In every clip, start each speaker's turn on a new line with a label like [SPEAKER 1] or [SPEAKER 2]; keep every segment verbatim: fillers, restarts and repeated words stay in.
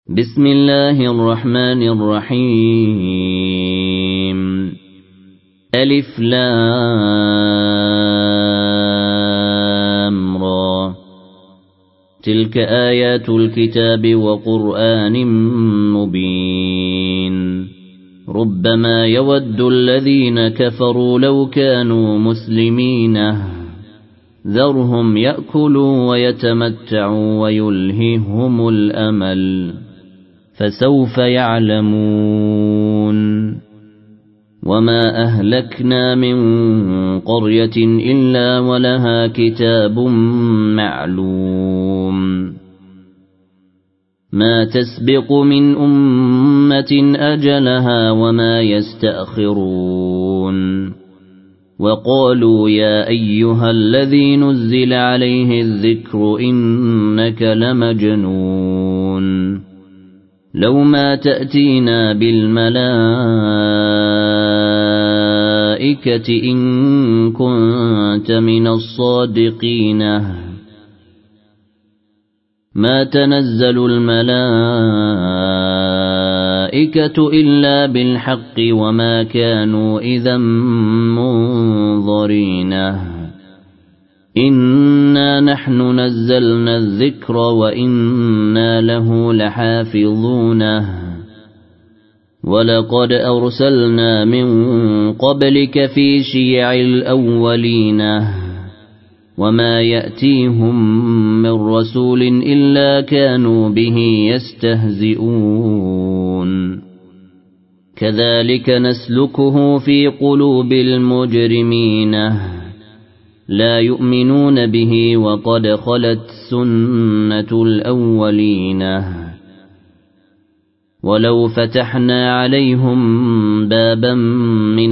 [SPEAKER 1] بسم الله الرحمن الرحيم ألف لام را تلك آيات الكتاب وقرآن مبين ربما يود الذين كفروا لو كانوا مسلمين ذرهم يأكلوا ويتمتعوا ويلههم الأمل فسوف يعلمون وما أهلكنا من قرية إلا ولها كتاب معلوم ما تسبق من أمة أجلها وما يستأخرون وقالوا يا أيها الذي نزل عليه الذكر إنك لمجنون لو ما تأتينا بالملائكة إن كنت من الصادقين ما تنزل الملائكة إلا بالحق وما كانوا إذا منظرين إنا نحن نزلنا الذكر وإنا له لحافظون ولقد أرسلنا من قبلك في شيع الأولين وما يأتيهم من رسول إلا كانوا به يستهزئون كذلك نسلكه في قلوب المجرمين لا يؤمنون به وقد خلت سنة الأولين ولو فتحنا عليهم بابا من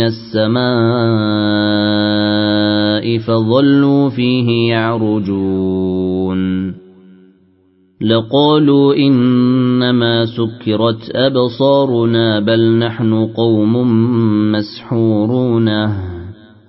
[SPEAKER 1] السماء فظلوا فيه يعرجون لقالوا إنما سكرت أبصارنا بل نحن قوم مسحورون